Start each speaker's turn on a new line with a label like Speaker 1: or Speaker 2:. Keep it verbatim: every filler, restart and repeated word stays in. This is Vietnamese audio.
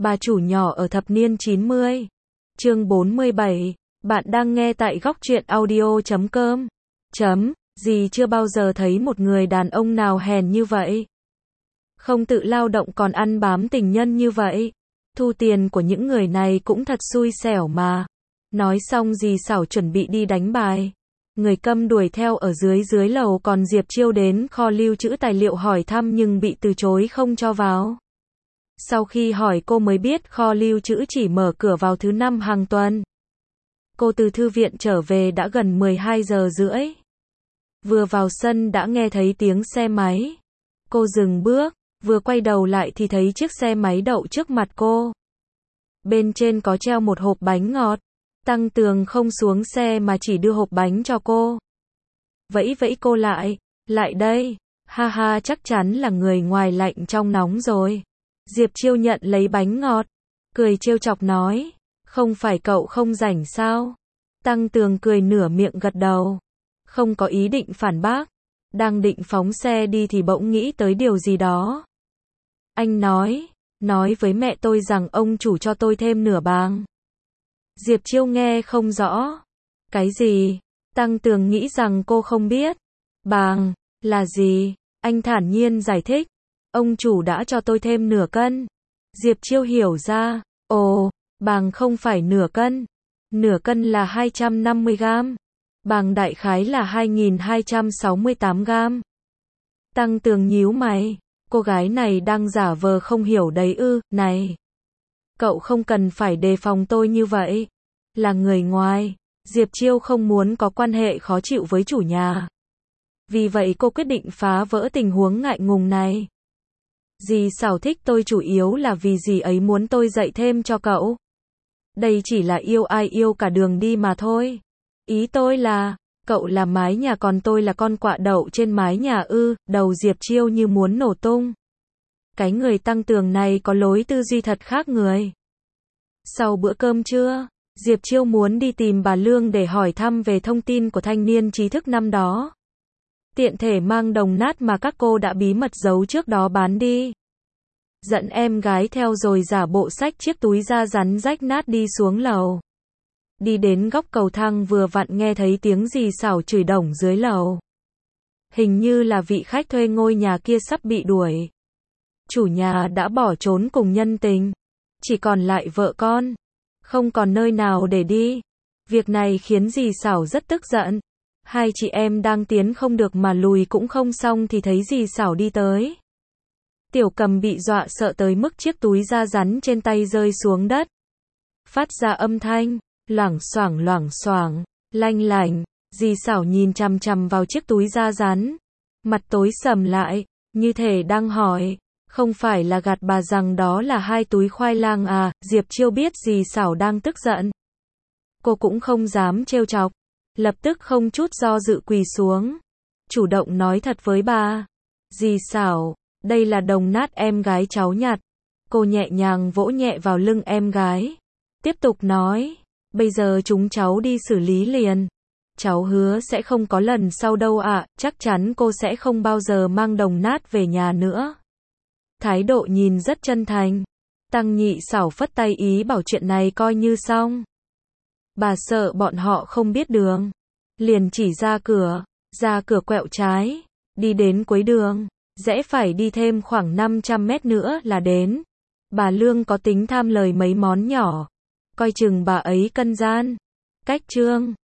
Speaker 1: Bà chủ nhỏ ở thập niên chín mươi. Chương bốn mươi bảy. Bạn đang nghe tại góc truyện audio chấm com. Chấm, dì chưa bao giờ thấy một người đàn ông nào hèn như vậy. Không tự lao động còn ăn bám tình nhân như vậy. Thu tiền của những người này cũng thật xui xẻo mà. Nói xong dì xảo chuẩn bị đi đánh bài. Người câm đuổi theo ở dưới dưới lầu, còn Diệp Chiêu đến kho lưu trữ tài liệu hỏi thăm nhưng bị từ chối không cho vào. Sau khi hỏi cô mới biết kho lưu trữ chỉ mở cửa vào thứ năm hàng tuần. Cô từ thư viện trở về đã gần mười hai giờ rưỡi. Vừa vào sân đã nghe thấy tiếng xe máy. Cô dừng bước, vừa quay đầu lại thì thấy chiếc xe máy đậu trước mặt cô. Bên trên có treo một hộp bánh ngọt. Tăng Tường không xuống xe mà chỉ đưa hộp bánh cho cô. Vẫy vẫy cô lại, lại đây, ha ha, chắc chắn là người ngoài lạnh trong nóng rồi. Diệp Chiêu nhận lấy bánh ngọt, cười trêu chọc nói, không phải cậu không rảnh sao? Tăng Tường cười nửa miệng gật đầu, không có ý định phản bác, đang định phóng xe đi thì bỗng nghĩ tới điều gì đó. Anh nói, nói với mẹ tôi rằng ông chủ cho tôi thêm nửa bàng. Diệp Chiêu nghe không rõ. Cái gì? Tăng Tường nghĩ rằng cô không biết. Bàng, là gì? Anh thản nhiên giải thích. Ông chủ đã cho tôi thêm nửa cân. Diệp Chiêu hiểu ra. Ồ, bàng không phải nửa cân. Nửa cân là hai trăm năm mươi gam. Bàng đại khái là hai nghìn hai trăm sáu mươi tám gam. Tăng Tường nhíu mày. Cô gái này đang giả vờ không hiểu đấy ư, này. Cậu không cần phải đề phòng tôi như vậy. Là người ngoài, Diệp Chiêu không muốn có quan hệ khó chịu với chủ nhà. Vì vậy cô quyết định phá vỡ tình huống ngại ngùng này. Dì xảo thích tôi chủ yếu là vì dì ấy muốn tôi dạy thêm cho cậu. Đây chỉ là yêu ai yêu cả đường đi mà thôi. Ý tôi là, cậu là mái nhà còn tôi là con quạ đậu trên mái nhà ư, đầu Diệp Chiêu như muốn nổ tung. Cái người Tăng Tường này có lối tư duy thật khác người. Sau bữa cơm trưa, Diệp Chiêu muốn đi tìm bà Lương để hỏi thăm về thông tin của thanh niên trí thức năm đó. Tiện thể mang đồng nát mà các cô đã bí mật giấu trước đó bán đi. Dẫn em gái theo rồi giả bộ xách chiếc túi da rắn rách nát đi xuống lầu. Đi đến góc cầu thang vừa vặn nghe thấy tiếng dì xảo chửi đổng dưới lầu. Hình như là vị khách thuê ngôi nhà kia sắp bị đuổi. Chủ nhà đã bỏ trốn cùng nhân tình. Chỉ còn lại vợ con. Không còn nơi nào để đi. Việc này khiến dì xảo rất tức giận. Hai chị em đang tiến không được mà lùi cũng không xong thì thấy dì xảo đi tới. Tiểu Cầm bị dọa sợ tới mức chiếc túi da rắn trên tay rơi xuống đất. Phát ra âm thanh, loảng xoảng loảng xoảng, lanh lảnh. Dì xảo nhìn chằm chằm vào chiếc túi da rắn. Mặt tối sầm lại, như thể đang hỏi. Không phải là gạt bà rằng đó là hai túi khoai lang à? Diệp Chiêu biết dì xảo đang tức giận. Cô cũng không dám trêu chọc. Lập tức không chút do dự quỳ xuống. Chủ động nói thật với bà. Dì xảo, đây là đồng nát em gái cháu nhặt. Cô nhẹ nhàng vỗ nhẹ vào lưng em gái. Tiếp tục nói. Bây giờ chúng cháu đi xử lý liền. Cháu hứa sẽ không có lần sau đâu ạ. Chắc chắn cô sẽ không bao giờ mang đồng nát về nhà nữa. Thái độ nhìn rất chân thành. Tăng Nhị xảo phất tay ý bảo chuyện này coi như xong. Bà sợ bọn họ không biết đường. Liền chỉ ra cửa. Ra cửa quẹo trái. Đi đến cuối đường. Rẽ phải đi thêm khoảng năm trăm mét nữa là đến. Bà Lương có tính tham lời mấy món nhỏ. Coi chừng bà ấy cân gian. Cách Trương.